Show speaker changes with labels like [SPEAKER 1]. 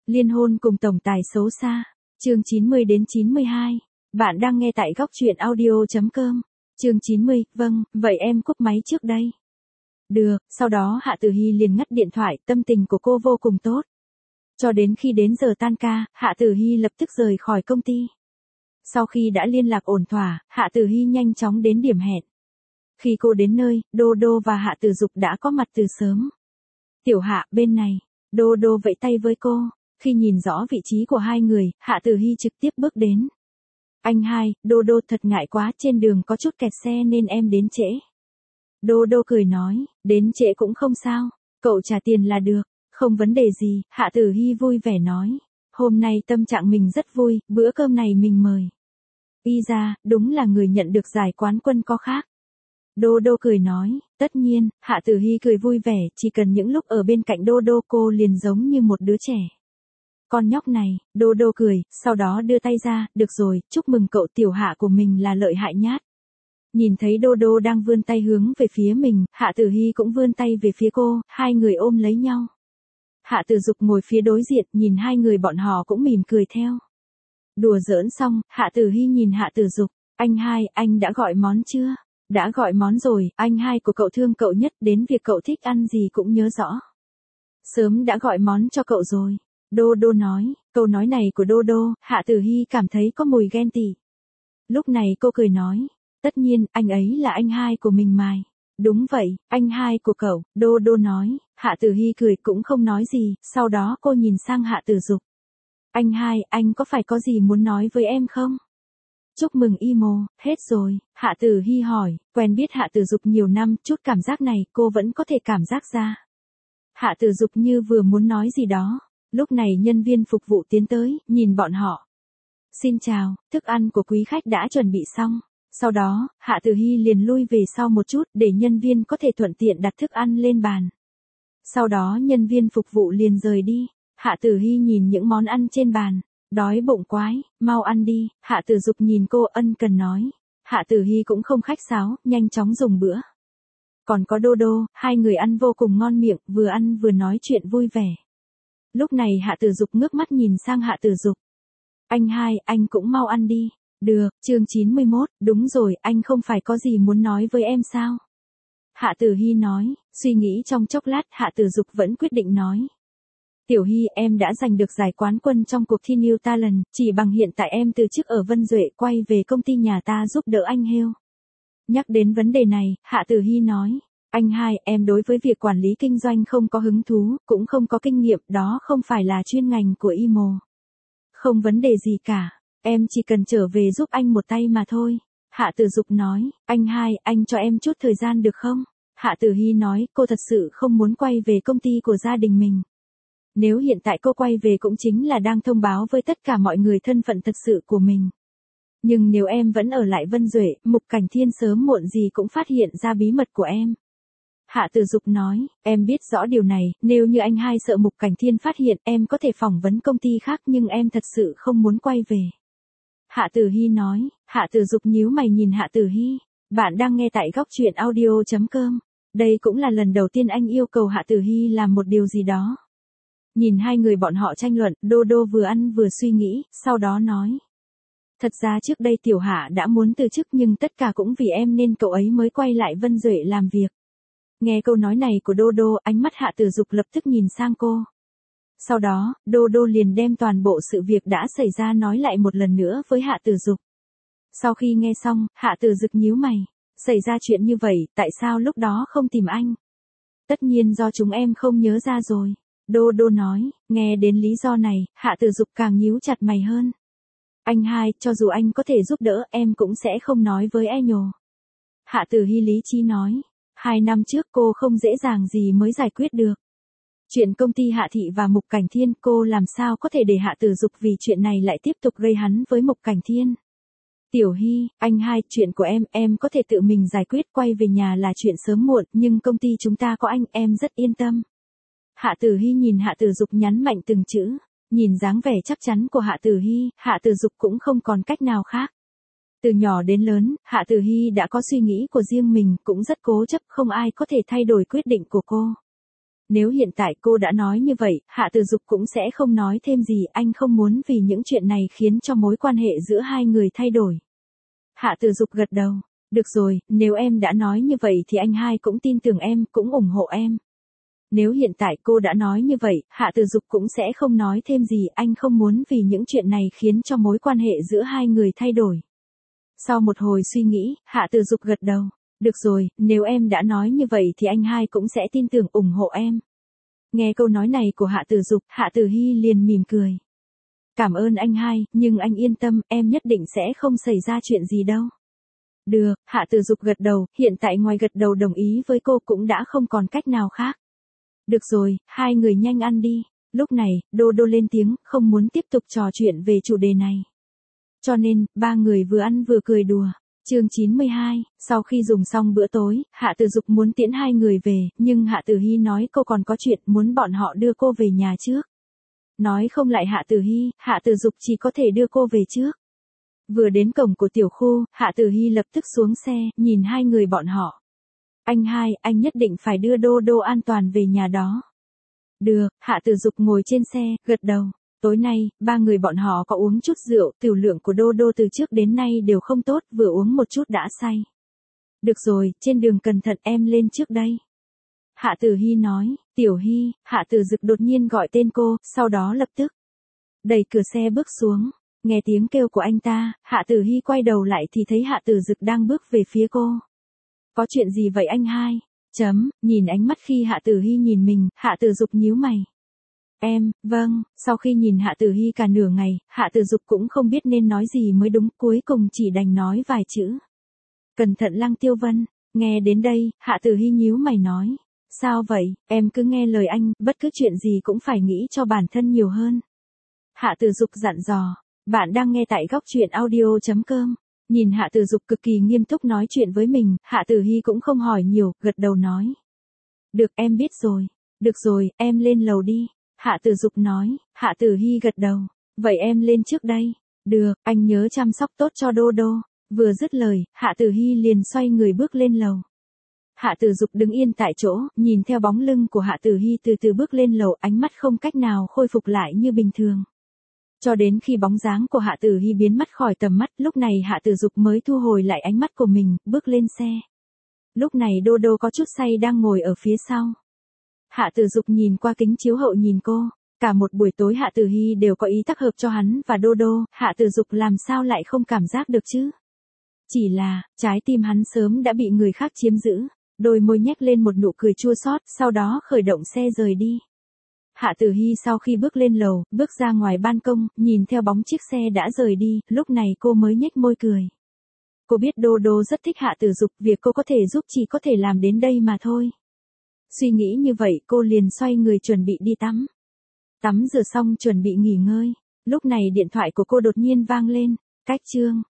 [SPEAKER 1] Liên hôn cùng tổng tài xấu xa. Chương 90 đến 92. Bạn đang nghe tại góc truyện audio.com. Chương 90, vâng, vậy em cúp máy trước đây. Được, sau đó Hạ Tử Hy liền ngắt điện thoại, tâm tình của cô vô cùng tốt. Cho đến khi đến giờ tan ca, Hạ Tử Hy lập tức rời khỏi công ty. Sau khi đã liên lạc ổn thỏa, Hạ Tử Hy nhanh chóng đến điểm hẹn. Khi cô đến nơi, Đô Đô và Hạ Tử Dục đã có mặt từ sớm. Tiểu Hạ, bên này. Đô Đô vẫy tay với cô. Khi nhìn rõ vị trí của hai người, Hạ Tử Hy trực tiếp bước đến. Anh hai, Đô Đô thật ngại quá, trên đường có chút kẹt xe nên em đến trễ. Đô Đô cười nói, đến trễ cũng không sao, cậu trả tiền là được, không vấn đề gì, Hạ Tử Hy vui vẻ nói. Hôm nay tâm trạng mình rất vui, bữa cơm này mình mời. Y ra, đúng là người nhận được giải quán quân có khác. Đô Đô cười nói, tất nhiên, Hạ Tử Hy cười vui vẻ, chỉ cần những lúc ở bên cạnh Đô Đô cô liền giống như một đứa trẻ. Con nhóc này, Đô Đô cười, sau đó đưa tay ra, được rồi, chúc mừng cậu, tiểu Hạ của mình là lợi hại nhát. Nhìn thấy Đô Đô đang vươn tay hướng về phía mình, Hạ Tử Hy cũng vươn tay về phía cô, hai người ôm lấy nhau. Hạ Tử Dục ngồi phía đối diện, nhìn hai người bọn họ cũng mỉm cười theo. Đùa giỡn xong, Hạ Tử Hy nhìn Hạ Tử Dục, anh hai, anh đã gọi món chưa? Đã gọi món rồi, anh hai của cậu thương cậu nhất, đến việc cậu thích ăn gì cũng nhớ rõ. Sớm đã gọi món cho cậu rồi. Đô Đô nói, câu nói này của Đô Đô, Hạ Tử Hy cảm thấy có mùi ghen tị. Lúc này cô cười nói, tất nhiên, anh ấy là anh hai của mình mà. Đúng vậy, anh hai của cậu, Đô Đô nói, Hạ Tử Hy cười cũng không nói gì, sau đó cô nhìn sang Hạ Tử Dục. Anh hai, anh có phải có gì muốn nói với em không? Chúc mừng Imo, hết rồi, Hạ Tử Hy hỏi, quen biết Hạ Tử Dục nhiều năm, chút cảm giác này cô vẫn có thể cảm giác ra. Hạ Tử Dục như vừa muốn nói gì đó, lúc này nhân viên phục vụ tiến tới, nhìn bọn họ. Xin chào, thức ăn của quý khách đã chuẩn bị xong. Sau đó, Hạ Tử Hy liền lui về sau một chút để nhân viên có thể thuận tiện đặt thức ăn lên bàn. Sau đó nhân viên phục vụ liền rời đi, Hạ Tử Hy nhìn những món ăn trên bàn. Đói bụng quái, mau ăn đi, Hạ Tử Dục nhìn cô ân cần nói. Hạ Tử Hy cũng không khách sáo, nhanh chóng dùng bữa. Còn có Đô Đô, hai người ăn vô cùng ngon miệng, vừa ăn vừa nói chuyện vui vẻ. Lúc này Hạ Tử Dục ngước mắt nhìn sang Hạ Tử Dục. Anh hai, anh cũng mau ăn đi. Được, chương 91, đúng rồi, anh không phải có gì muốn nói với em sao? Hạ Tử Hy nói, suy nghĩ trong chốc lát, Hạ Tử Dục vẫn quyết định nói. Tiểu Hy, em đã giành được giải quán quân trong cuộc thi New Talent, chỉ bằng hiện tại em từ chức ở Vân Duệ quay về công ty nhà ta giúp đỡ anh Hêu. Nhắc đến vấn đề này, Hạ Tử Hy nói, anh hai, em đối với việc quản lý kinh doanh không có hứng thú, cũng không có kinh nghiệm, đó không phải là chuyên ngành của Imo. Không vấn đề gì cả, em chỉ cần trở về giúp anh một tay mà thôi. Hạ Tử Dục nói, anh hai, anh cho em chút thời gian được không? Hạ Tử Hy nói, cô thật sự không muốn quay về công ty của gia đình mình. Nếu hiện tại cô quay về cũng chính là đang thông báo với tất cả mọi người thân phận thật sự của mình. Nhưng nếu em vẫn ở lại Vân Duệ, Mục Cảnh Thiên sớm muộn gì cũng phát hiện ra bí mật của em. Hạ Tử Dục nói, em biết rõ điều này, nếu như anh hai sợ Mục Cảnh Thiên phát hiện, em có thể phỏng vấn công ty khác nhưng em thật sự không muốn quay về. Hạ Tử Hy nói, Hạ Tử Dục nhíu mày nhìn Hạ Tử Hy, bạn đang nghe tại góc truyện audio.com. Đây cũng là lần đầu tiên anh yêu cầu Hạ Tử Hy làm một điều gì đó. Nhìn hai người bọn họ tranh luận, Đô Đô vừa ăn vừa suy nghĩ, sau đó nói. Thật ra trước đây Tiểu Hạ đã muốn từ chức nhưng tất cả cũng vì em nên cậu ấy mới quay lại Vân Duệ làm việc. Nghe câu nói này của Đô Đô, ánh mắt Hạ Tử Dục lập tức nhìn sang cô. Sau đó, Đô Đô liền đem toàn bộ sự việc đã xảy ra nói lại một lần nữa với Hạ Tử Dục. Sau khi nghe xong, Hạ Tử Dục nhíu mày. Xảy ra chuyện như vậy, tại sao lúc đó không tìm anh? Tất nhiên do chúng em không nhớ ra rồi. Đô Đô nói, nghe đến lý do này, Hạ Tử Dục càng nhíu chặt mày hơn. Anh hai, cho dù anh có thể giúp đỡ, em cũng sẽ không nói với e nhồ. Hạ Tử Hy lý trí nói, 2 năm trước cô không dễ dàng gì mới giải quyết được. Chuyện công ty Hạ Thị và Mục Cảnh Thiên, cô làm sao có thể để Hạ Tử Dục vì chuyện này lại tiếp tục gây hấn với Mục Cảnh Thiên. Tiểu Hy, anh hai, chuyện của em có thể tự mình giải quyết, quay về nhà là chuyện sớm muộn, nhưng công ty chúng ta có anh, em rất yên tâm. Hạ Tử Hy nhìn Hạ Tử Dục nhấn mạnh từng chữ, nhìn dáng vẻ chắc chắn của Hạ Tử Hy, Hạ Tử Dục cũng không còn cách nào khác. Từ nhỏ đến lớn, Hạ Tử Hy đã có suy nghĩ của riêng mình, cũng rất cố chấp, không ai có thể thay đổi quyết định của cô. Nếu hiện tại cô đã nói như vậy, Hạ Tử Dục cũng sẽ không nói thêm gì, anh không muốn vì những chuyện này khiến cho mối quan hệ giữa hai người thay đổi. Hạ Tử Dục gật đầu. Được rồi, nếu em đã nói như vậy thì anh hai cũng tin tưởng em, cũng ủng hộ em. Nếu hiện tại cô đã nói như vậy, Hạ Tử Dục cũng sẽ không nói thêm gì, anh không muốn vì những chuyện này khiến cho mối quan hệ giữa hai người thay đổi. Sau một hồi suy nghĩ, Hạ Tử Dục gật đầu. Được rồi, nếu em đã nói như vậy thì anh hai cũng sẽ tin tưởng ủng hộ em. Nghe câu nói này của Hạ Tử Dục, Hạ Tử Hy liền mỉm cười. Cảm ơn anh hai, nhưng anh yên tâm, em nhất định sẽ không xảy ra chuyện gì đâu. Được, Hạ Tử Dục gật đầu, hiện tại ngoài gật đầu đồng ý với cô cũng đã không còn cách nào khác. Được rồi, hai người nhanh ăn đi. Lúc này, Đô Đô lên tiếng, không muốn tiếp tục trò chuyện về chủ đề này. Cho nên, ba người vừa ăn vừa cười đùa. Chương 92, sau khi dùng xong bữa tối, Hạ Tử Dục muốn tiễn hai người về, nhưng Hạ Tử Hy nói cô còn có chuyện muốn bọn họ đưa cô về nhà trước. Nói không lại Hạ Tử Hy, Hạ Tử Dục chỉ có thể đưa cô về trước. Vừa đến cổng của tiểu khu, Hạ Tử Hy lập tức xuống xe, nhìn hai người bọn họ. Anh hai, anh nhất định phải đưa Đô Đô an toàn về nhà đó. Được, Hạ Tử Dục ngồi trên xe, gật đầu. Tối nay, ba người bọn họ có uống chút rượu, tiểu lượng của Đô Đô từ trước đến nay đều không tốt, vừa uống một chút đã say. Được rồi, trên đường cẩn thận, em lên trước đây. Hạ Tử Hy nói. Tiểu Hy, Hạ Tử Dục đột nhiên gọi tên cô, sau đó lập tức đẩy cửa xe bước xuống. Nghe tiếng kêu của anh ta, Hạ Tử Hy quay đầu lại thì thấy Hạ Tử Dục đang bước về phía cô. Có chuyện gì vậy anh hai? Nhìn ánh mắt khi Hạ Tử Hy nhìn mình, Hạ Tử Dục nhíu mày. Vâng, sau khi nhìn Hạ Tử Hy cả nửa ngày, Hạ Tử Dục cũng không biết nên nói gì mới đúng, cuối cùng chỉ đành nói vài chữ. Cẩn thận Lăng Tiêu Vân. Nghe đến đây, Hạ Tử Hy nhíu mày nói. Sao vậy, em cứ nghe lời anh, bất cứ chuyện gì cũng phải nghĩ cho bản thân nhiều hơn. Hạ Tử Dục dặn dò. Bạn đang nghe tại góc truyện audio.com. Nhìn Hạ Tử Dục cực kỳ nghiêm túc nói chuyện với mình, Hạ Tử Hy cũng không hỏi nhiều, gật đầu nói. Được, em biết rồi. Được rồi, em lên lầu đi. Hạ Tử Dục nói. Hạ Tử Hy gật đầu. Vậy em lên trước đây. Được, anh nhớ chăm sóc tốt cho Đô Đô. Vừa dứt lời, Hạ Tử Hy liền xoay người bước lên lầu. Hạ Tử Dục đứng yên tại chỗ, nhìn theo bóng lưng của Hạ Tử Hy từ từ bước lên lầu, ánh mắt không cách nào khôi phục lại như bình thường. Cho đến khi bóng dáng của Hạ Tử Hy biến mất khỏi tầm mắt, lúc này Hạ Tử Dục mới thu hồi lại ánh mắt của mình, bước lên xe. Lúc này Đô Đô có chút say đang ngồi ở phía sau. Hạ Tử Dục nhìn qua kính chiếu hậu nhìn cô. Cả một buổi tối Hạ Tử Hy đều có ý tác hợp cho hắn và Đô Đô, Hạ Tử Dục làm sao lại không cảm giác được chứ? Chỉ là, trái tim hắn sớm đã bị người khác chiếm giữ. Đôi môi nhếch lên một nụ cười chua xót, sau đó khởi động xe rời đi. Hạ Tử Hy sau khi bước lên lầu, bước ra ngoài ban công, nhìn theo bóng chiếc xe đã rời đi, lúc này cô mới nhếch môi cười. Cô biết Đô Đô rất thích Hạ Tử Dục, việc cô có thể giúp chỉ có thể làm đến đây mà thôi. Suy nghĩ như vậy, cô liền xoay người chuẩn bị đi tắm. Tắm rửa xong chuẩn bị nghỉ ngơi. Lúc này điện thoại của cô đột nhiên vang lên. Cách chương